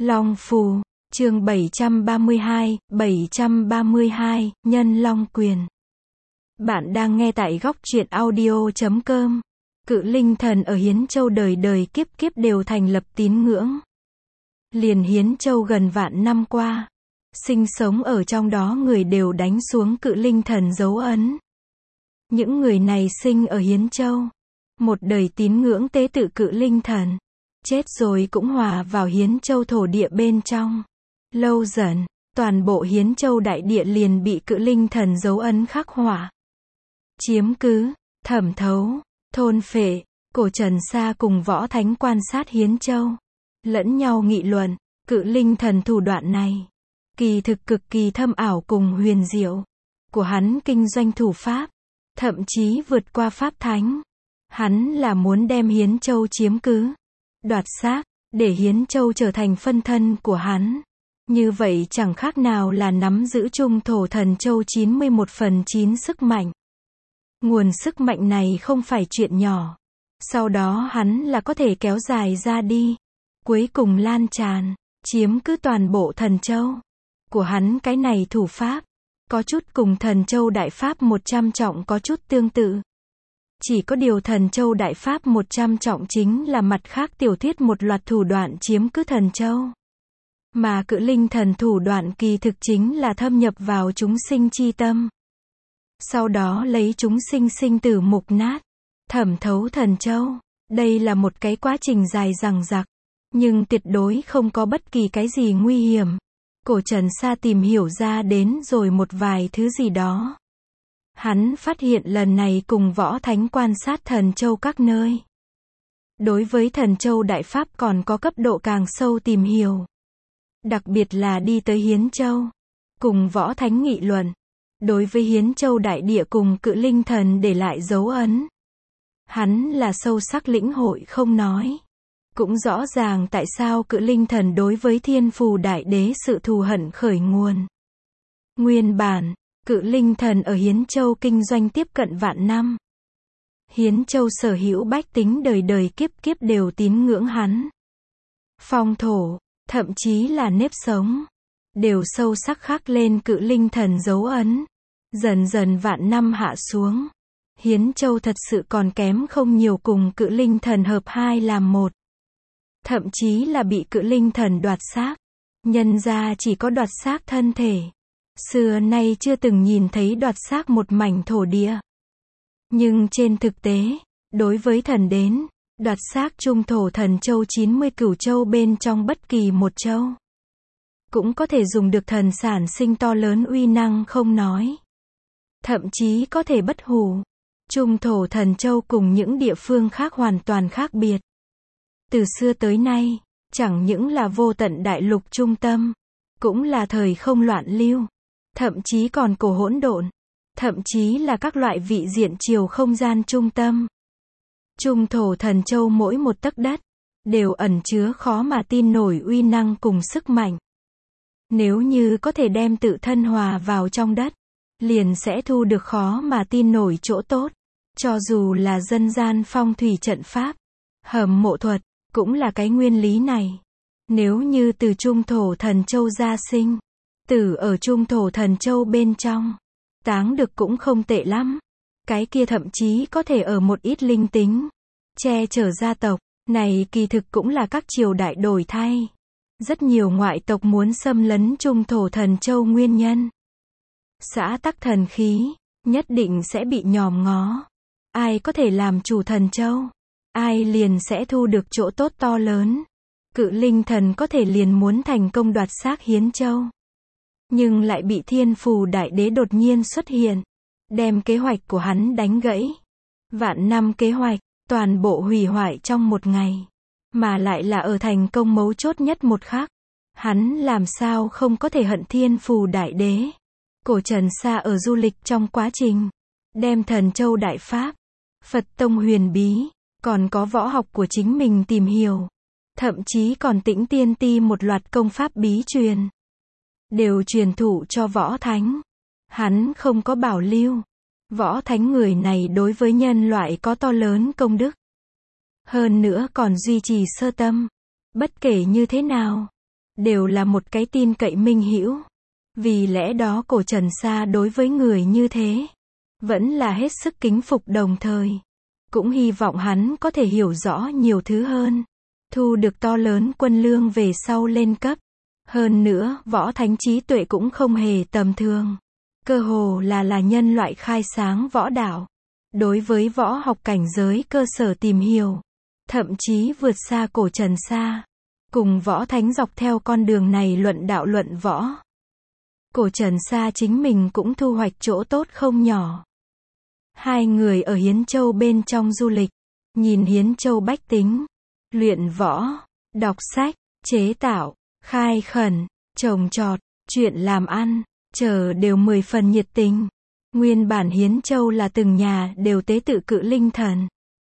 Long phù, chương 732, Nhân Long Quyền. Bạn đang nghe tại góc truyện audio.com. Cự linh thần ở Hiến Châu đời đời kiếp kiếp đều thành lập tín ngưỡng. Liền Hiến Châu gần vạn năm qua, sinh sống ở trong đó người đều đánh xuống cự linh thần dấu ấn. Những người này sinh ở Hiến Châu, một đời tín ngưỡng tế tự cự linh thần, chết rồi cũng hòa vào Hiến Châu thổ địa bên trong. Lâu dần, toàn bộ Hiến Châu đại địa liền bị cự linh thần dấu ấn khắc họa, chiếm cứ, thẩm thấu, thôn phệ. Cổ Trần Sa cùng Võ Thánh quan sát Hiến Châu, lẫn nhau nghị luận, cự linh thần thủ đoạn này, kỳ thực cực kỳ thâm ảo cùng huyền diệu. Của hắn kinh doanh thủ pháp, thậm chí vượt qua pháp thánh. Hắn là muốn đem Hiến Châu chiếm cứ, đoạt xác, để Hiến Châu trở thành phân thân của hắn. Như vậy chẳng khác nào là nắm giữ trung thổ thần châu 91/9 sức mạnh. Nguồn sức mạnh này không phải chuyện nhỏ. Sau đó hắn là có thể kéo dài ra đi, cuối cùng lan tràn, chiếm cứ toàn bộ thần châu. Của hắn cái này thủ pháp, có chút cùng thần châu đại pháp 100 trọng có chút tương tự. Chỉ có điều thần châu đại pháp 100 trọng chính là mặt khác tiểu thuyết một loạt thủ đoạn chiếm cứ thần châu. Mà cự linh thần thủ đoạn kỳ thực chính là thâm nhập vào chúng sinh chi tâm. Sau đó lấy chúng sinh sinh tử mục nát, thẩm thấu thần châu. Đây là một cái quá trình dài dằng dặc, nhưng tuyệt đối không có bất kỳ cái gì nguy hiểm. Cổ Trần Sa tìm hiểu ra đến rồi một vài thứ gì đó. Hắn phát hiện lần này cùng Võ Thánh quan sát thần châu các nơi. Đối với thần châu đại pháp còn có cấp độ càng sâu tìm hiểu. Đặc biệt là đi tới Hiến Châu, cùng Võ Thánh nghị luận. Đối với Hiến Châu đại địa cùng cự linh thần để lại dấu ấn, hắn là sâu sắc lĩnh hội không nói. Cũng rõ ràng tại sao cự linh thần đối với Thiên Phù Đại Đế sự thù hận khởi nguồn. Nguyên bản, cự linh thần ở Hiến Châu kinh doanh tiếp cận vạn năm. Hiến Châu sở hữu bách tính đời đời kiếp kiếp đều tín ngưỡng hắn. Phong thổ, thậm chí là nếp sống, đều sâu sắc khắc lên cự linh thần dấu ấn. Dần dần vạn năm hạ xuống, Hiến Châu thật sự còn kém không nhiều cùng cự linh thần hợp hai làm một. Thậm chí là bị cự linh thần đoạt xác. Nhân ra chỉ có đoạt xác thân thể. Xưa nay chưa từng nhìn thấy đoạt xác một mảnh thổ địa. Nhưng trên thực tế, đối với thần đến, đoạt xác trung thổ thần châu 90 cửu châu bên trong bất kỳ một châu, cũng có thể dùng được thần sản sinh to lớn uy năng không nói. Thậm chí có thể bất hủ. Trung thổ thần châu cùng những địa phương khác hoàn toàn khác biệt. Từ xưa tới nay, chẳng những là vô tận đại lục trung tâm, cũng là thời không loạn lưu, thậm chí còn cổ hỗn độn, thậm chí là các loại vị diện chiều không gian trung tâm. Trung thổ thần châu mỗi một tấc đất, đều ẩn chứa khó mà tin nổi uy năng cùng sức mạnh. Nếu như có thể đem tự thân hòa vào trong đất, liền sẽ thu được khó mà tin nổi chỗ tốt. Cho dù là dân gian phong thủy trận pháp, hầm mộ thuật, cũng là cái nguyên lý này. Nếu như từ trung thổ thần châu gia sinh, tử ở trung thổ thần châu bên trong, táng được cũng không tệ lắm. Cái kia thậm chí có thể ở một ít linh tính, che chở gia tộc. Này kỳ thực cũng là các triều đại đổi thay. Rất nhiều ngoại tộc muốn xâm lấn trung thổ thần châu nguyên nhân. Xã tắc thần khí, nhất định sẽ bị nhòm ngó. Ai có thể làm chủ thần châu, ai liền sẽ thu được chỗ tốt to lớn. Cự linh thần có thể liền muốn thành công đoạt xác Hiến Châu, nhưng lại bị Thiên Phù Đại Đế đột nhiên xuất hiện, đem kế hoạch của hắn đánh gãy. Vạn năm kế hoạch, toàn bộ hủy hoại trong một ngày, mà lại là ở thành công mấu chốt nhất một khắc. Hắn làm sao không có thể hận Thiên Phù Đại Đế. Cổ Trần Sa ở du lịch trong quá trình, đem thần châu đại pháp, Phật tông huyền bí, còn có võ học của chính mình tìm hiểu. Thậm chí còn Tĩnh Tiên Ti một loạt công pháp bí truyền, đều truyền thụ cho Võ Thánh. Hắn không có bảo lưu. Võ Thánh người này đối với nhân loại có to lớn công đức. Hơn nữa còn duy trì sơ tâm. Bất kể như thế nào, đều là một cái tin cậy minh hữu. Vì lẽ đó cổ Trần Sa đối với người như thế, vẫn là hết sức kính phục, đồng thời cũng hy vọng hắn có thể hiểu rõ nhiều thứ hơn, thu được to lớn quân lương về sau lên cấp. Hơn nữa, võ thánh trí tuệ cũng không hề tầm thường. Cơ hồ là nhân loại khai sáng võ đạo. Đối với võ học cảnh giới cơ sở tìm hiểu, thậm chí vượt xa cổ Trần Sa. Cùng võ thánh dọc theo con đường này luận đạo luận võ. Cổ Trần Sa chính mình cũng thu hoạch chỗ tốt không nhỏ. Hai người ở Hiến Châu bên trong du lịch, nhìn Hiến Châu bách tính, luyện võ, đọc sách, chế tạo, khai khẩn, trồng trọt, chuyện làm ăn, chờ đều 10 phần nhiệt tình. Nguyên bản Hiến Châu là từng nhà đều tế tự Cự Linh Thần.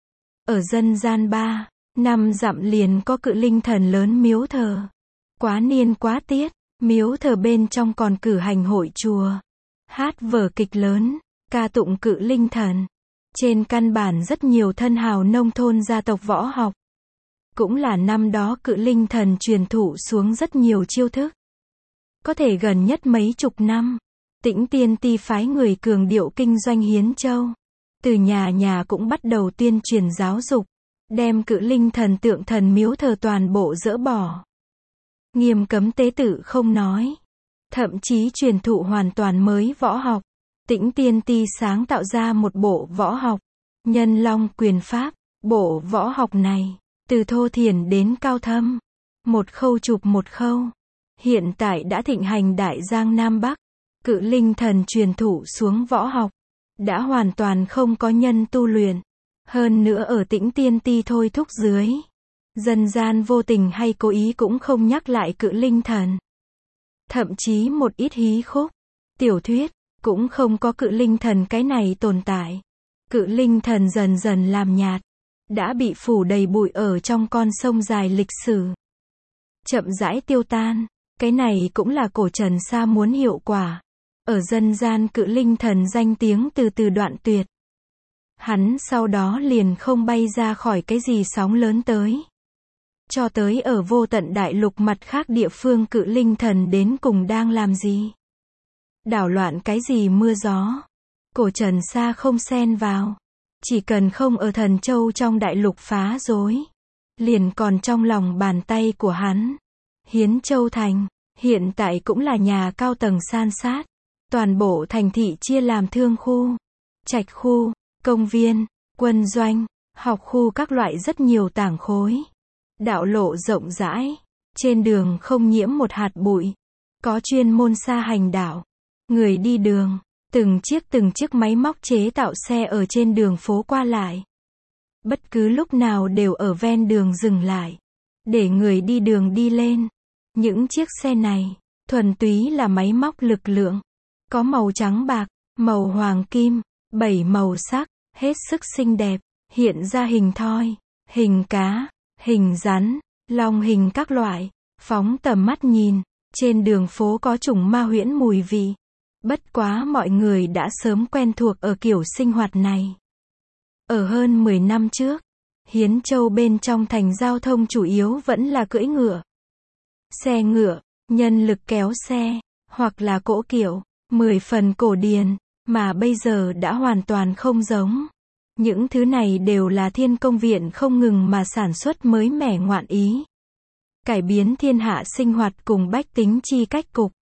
Ở dân gian 3-5 dặm liền có Cự Linh Thần lớn miếu thờ. Quá niên quá tiết, miếu thờ bên trong còn cử hành hội chùa, hát vở kịch lớn, ca tụng Cự Linh Thần. Trên căn bản rất nhiều thân hào nông thôn gia tộc võ học. Cũng là năm đó Cự Linh Thần truyền thụ xuống rất nhiều chiêu thức. Có thể gần nhất mấy chục năm, Tĩnh Tiên Ti phái người cường điệu kinh doanh Hiến Châu. Từ nhà nhà cũng bắt đầu tuyên truyền giáo dục, đem Cự Linh Thần tượng thần miếu thờ toàn bộ dỡ bỏ. Nghiêm cấm tế tự không nói, thậm chí truyền thụ hoàn toàn mới võ học. Tĩnh Tiên Ti sáng tạo ra một bộ võ học, Nhân Long Quyền Pháp. Bộ võ học này, từ thô thiển đến cao thâm, một khâu chụp một khâu. Hiện tại đã thịnh hành Đại Giang Nam Bắc. Cự Linh Thần truyền thụ xuống võ học, đã hoàn toàn không có nhân tu luyện. Hơn nữa ở Tĩnh Tiên Ti thôi thúc dưới, dân gian vô tình hay cố ý cũng không nhắc lại Cự Linh Thần. Thậm chí một ít hí khúc, tiểu thuyết, cũng không có Cự Linh Thần cái này tồn tại. Cự Linh Thần dần dần làm nhạt, đã bị phủ đầy bụi ở trong con sông dài lịch sử. Chậm rãi tiêu tan, cái này cũng là cổ Trần Sa muốn hiệu quả. Ở dân gian Cự Linh Thần danh tiếng từ từ đoạn tuyệt. Hắn sau đó liền không bay ra khỏi cái gì sóng lớn tới. Cho tới ở vô tận đại lục mặt khác địa phương Cự Linh Thần đến cùng đang làm gì? Đảo loạn cái gì mưa gió? Cổ Trần Sa không xen vào. Chỉ cần không ở Thần Châu trong đại lục phá rối, liền còn trong lòng bàn tay của hắn. Hiến Châu Thành, hiện tại cũng là nhà cao tầng san sát. Toàn bộ thành thị chia làm thương khu, trạch khu, công viên, quân doanh, học khu các loại rất nhiều tảng khối. Đạo lộ rộng rãi, trên đường không nhiễm một hạt bụi. Có chuyên môn xa hành đạo. Người đi đường, từng chiếc máy móc chế tạo xe ở trên đường phố qua lại. Bất cứ lúc nào đều ở ven đường dừng lại, để người đi đường đi lên. Những chiếc xe này, thuần túy là máy móc lực lượng. Có màu trắng bạc, màu hoàng kim, 7 màu sắc, hết sức xinh đẹp, hiện ra hình thoi, hình cá, hình rắn, long hình các loại, phóng tầm mắt nhìn, trên đường phố có chủng ma huyễn mùi vị. Bất quá mọi người đã sớm quen thuộc ở kiểu sinh hoạt này. Ở hơn 10 năm trước, Hiến Châu bên trong thành giao thông chủ yếu vẫn là cưỡi ngựa. Xe ngựa, nhân lực kéo xe, hoặc là cỗ kiệu. 10 phần cổ điển, mà bây giờ đã hoàn toàn không giống. Những thứ này đều là Thiên Công Viện không ngừng mà sản xuất mới mẻ ngoạn ý. Cải biến thiên hạ sinh hoạt cùng bách tính chi cách cục.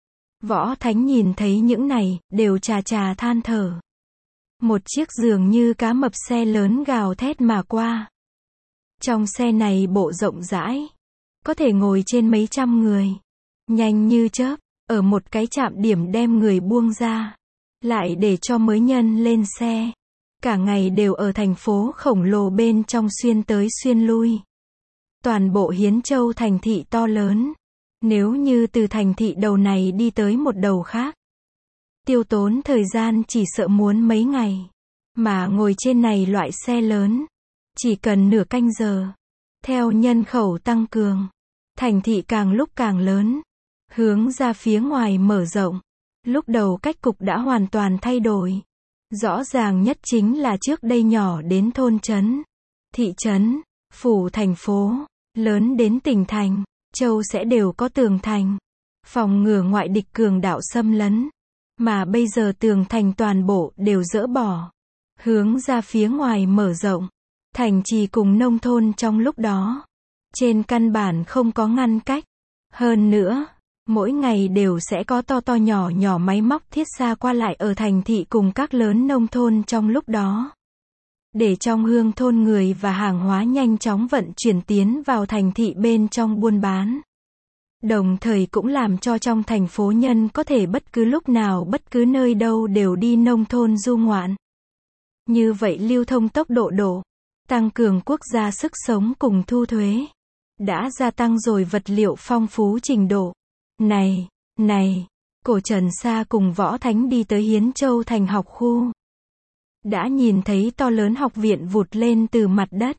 Võ Thánh nhìn thấy những này, đều trà trà than thở. Một chiếc dường như cá mập xe lớn gào thét mà qua. Trong xe này bộ rộng rãi, có thể ngồi trên mấy trăm người. Nhanh như chớp. Ở một cái trạm điểm đem người buông ra, lại để cho mới nhân lên xe. Cả ngày đều ở thành phố khổng lồ bên trong xuyên tới xuyên lui. Toàn bộ Hiến Châu thành thị to lớn. Nếu như từ thành thị đầu này đi tới một đầu khác, tiêu tốn thời gian chỉ sợ muốn mấy ngày. Mà ngồi trên này loại xe lớn, chỉ cần nửa canh giờ. Theo nhân khẩu tăng cường, thành thị càng lúc càng lớn. Hướng ra phía ngoài mở rộng. Lúc đầu cách cục đã hoàn toàn thay đổi. Rõ ràng nhất chính là trước đây nhỏ đến thôn trấn, thị trấn, phủ thành phố, lớn đến tỉnh thành. châu sẽ đều có tường thành, phòng ngừa ngoại địch cường đạo xâm lấn. Mà bây giờ tường thành toàn bộ đều dỡ bỏ, hướng ra phía ngoài mở rộng. Thành trì cùng nông thôn trong lúc đó, trên căn bản không có ngăn cách. Hơn nữa, mỗi ngày đều sẽ có to to nhỏ nhỏ máy móc thiết xa qua lại ở thành thị cùng các lớn nông thôn trong lúc đó. Để trong hương thôn người và hàng hóa nhanh chóng vận chuyển tiến vào thành thị bên trong buôn bán. Đồng thời cũng làm cho trong thành phố nhân có thể bất cứ lúc nào bất cứ nơi đâu đều đi nông thôn du ngoạn. Như vậy lưu thông tốc độ tăng cường quốc gia sức sống cùng thu thuế. Đã gia tăng rồi vật liệu phong phú trình độ. Này, cổ Trần Sa cùng Võ Thánh đi tới Hiến Châu thành học khu. Đã nhìn thấy to lớn học viện vụt lên từ mặt đất.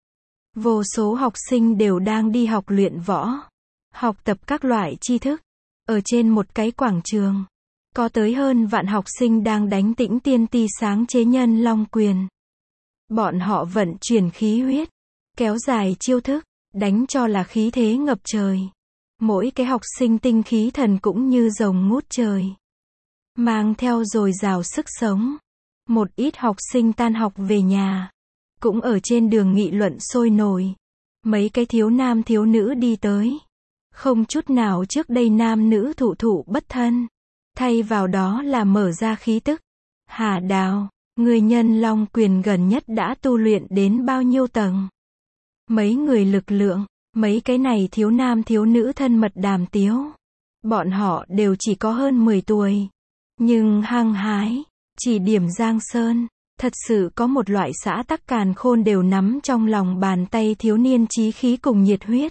Vô số học sinh đều đang đi học luyện võ, học tập các loại tri thức. Ở trên một cái quảng trường, có tới hơn vạn học sinh đang đánh tĩnh tiên ti sáng chế nhân long quyền. Bọn họ vận chuyển khí huyết, kéo dài chiêu thức, đánh cho là khí thế ngập trời. Mỗi cái học sinh tinh khí thần cũng như rồng ngút trời, mang theo dồi dào sức sống. Một ít học sinh tan học về nhà, cũng ở trên đường nghị luận sôi nổi. Mấy cái thiếu nam thiếu nữ đi tới, không chút nào trước đây nam nữ thụ bất thân, thay vào đó là mở ra khí tức. Hà Đào, người nhân long quyền gần nhất đã tu luyện đến bao nhiêu tầng? Mấy người lực lượng, mấy cái này thiếu nam thiếu nữ thân mật đàm tiếu. Bọn họ đều chỉ có hơn 10 tuổi, nhưng hăng hái, chỉ điểm Giang Sơn. Thật sự có một loại xã tắc càn khôn đều nắm trong lòng bàn tay thiếu niên chí khí cùng nhiệt huyết.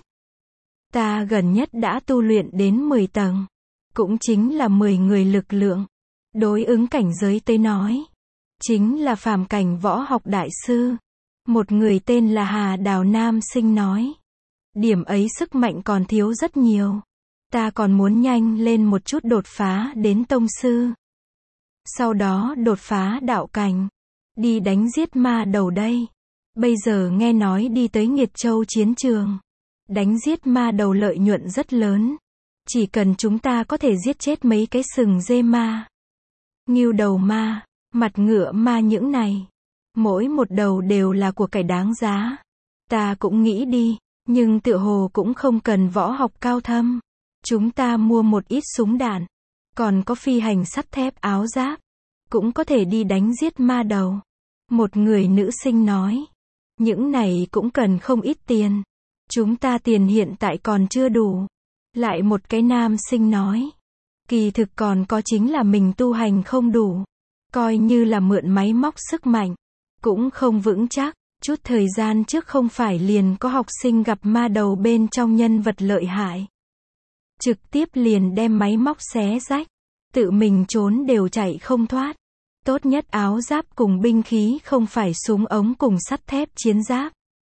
Ta gần nhất đã tu luyện đến 10 tầng, cũng chính là 10 người lực lượng. Đối ứng cảnh giới tới nói, chính là phàm cảnh võ học đại sư. Một người tên là Hà Đào nam sinh nói, điểm ấy sức mạnh còn thiếu rất nhiều. Ta còn muốn nhanh lên một chút đột phá đến tông sư. Sau đó đột phá đạo cảnh, đi đánh giết ma đầu đây. Bây giờ nghe nói đi tới Nghiệt Châu chiến trường, đánh giết ma đầu lợi nhuận rất lớn. Chỉ cần chúng ta có thể giết chết mấy cái sừng dê ma, ngưu đầu ma, mặt ngựa ma những này, mỗi một đầu đều là của cải đáng giá. Ta cũng nghĩ đi, nhưng tựa hồ cũng không cần võ học cao thâm. Chúng ta mua một ít súng đạn, còn có phi hành sắt thép áo giáp, cũng có thể đi đánh giết ma đầu. Một người nữ sinh nói, những này cũng cần không ít tiền. Chúng ta tiền hiện tại còn chưa đủ. Lại một cái nam sinh nói, kỳ thực còn có chính là mình tu hành không đủ. Coi như là mượn máy móc sức mạnh, cũng không vững chắc. Chút thời gian trước không phải liền có học sinh gặp ma đầu bên trong nhân vật lợi hại, trực tiếp liền đem máy móc xé rách, tự mình trốn đều chạy không thoát. Tốt nhất áo giáp cùng binh khí không phải súng ống cùng sắt thép chiến giáp,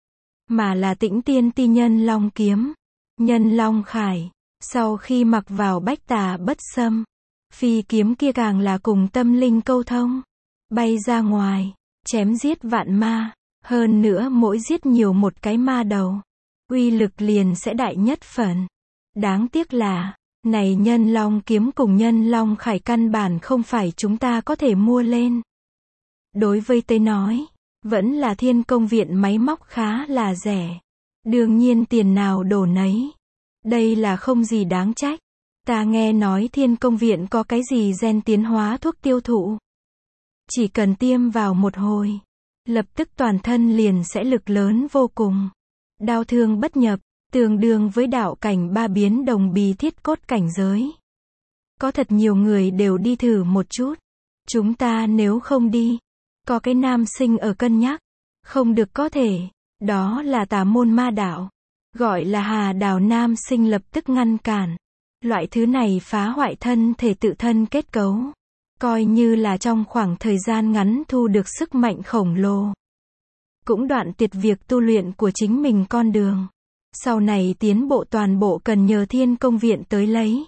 mà là Tĩnh Tiên Ti Nhân Long kiếm, Nhân Long Khải. Sau khi mặc vào bách tà bất xâm, phi kiếm kia càng là cùng tâm linh câu thông, bay ra ngoài, chém giết vạn ma. Hơn nữa mỗi giết nhiều một cái ma đầu, uy lực liền sẽ đại nhất phần. Đáng tiếc là, này Nhân Long kiếm cùng Nhân Long Khải căn bản không phải chúng ta có thể mua lên. Đối với tôi nói, vẫn là Thiên Công viện máy móc khá là rẻ. Đương nhiên tiền nào đổ nấy. Đây là không gì đáng trách. Ta nghe nói Thiên Công viện có cái gì gen tiến hóa thuốc tiêu thụ. Chỉ cần tiêm vào một hồi, lập tức toàn thân liền sẽ lực lớn vô cùng. Đao thương bất nhập, tương đương với đạo cảnh 3 biến đồng bì thiết cốt cảnh giới. Có thật nhiều người đều đi thử một chút. Chúng ta nếu không đi, có cái nam sinh ở cân nhắc. Không được có thể, đó là tà môn ma đạo. Gọi là Hà Đào nam sinh lập tức ngăn cản. Loại thứ này phá hoại thân thể tự thân kết cấu. Coi như là trong khoảng thời gian ngắn thu được sức mạnh khổng lồ. Cũng đoạn tuyệt việc tu luyện của chính mình con đường. Sau này tiến bộ toàn bộ cần nhờ Thiên Công viện tới lấy.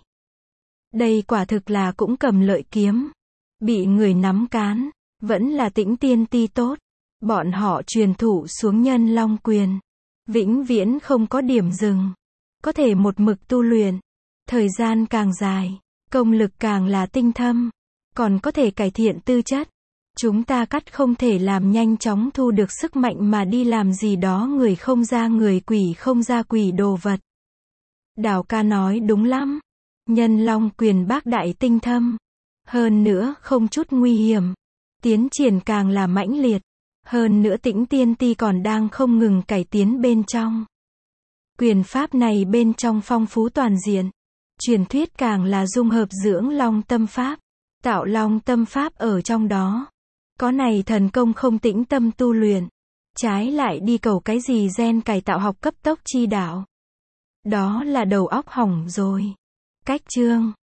Đây quả thực là cũng cầm lợi kiếm. Bị người nắm cán, vẫn là Tĩnh Tiên Ti tốt. Bọn họ truyền thụ xuống Nhân Long quyền. Vĩnh viễn không có điểm dừng. có thể một mực tu luyện. Thời gian càng dài, công lực càng là tinh thâm, còn có thể cải thiện tư chất. Chúng ta không thể làm nhanh chóng thu được sức mạnh mà đi làm gì đó người không ra người quỷ không ra quỷ đồ vật. Đào ca nói đúng lắm. Nhân long quyền bác đại tinh thâm. Hơn nữa không chút nguy hiểm. Tiến triển càng là mãnh liệt. Hơn nữa Tĩnh Tiên Ti còn đang không ngừng cải tiến bên trong. Quyền pháp này bên trong phong phú toàn diện. Truyền thuyết càng là dung hợp dưỡng long tâm pháp. Tạo long tâm pháp ở trong đó. Có này thần công không tĩnh tâm tu luyện. Trái lại đi cầu cái gì gen cải tạo học cấp tốc chi đạo. Đó là đầu óc hỏng rồi. Cách chương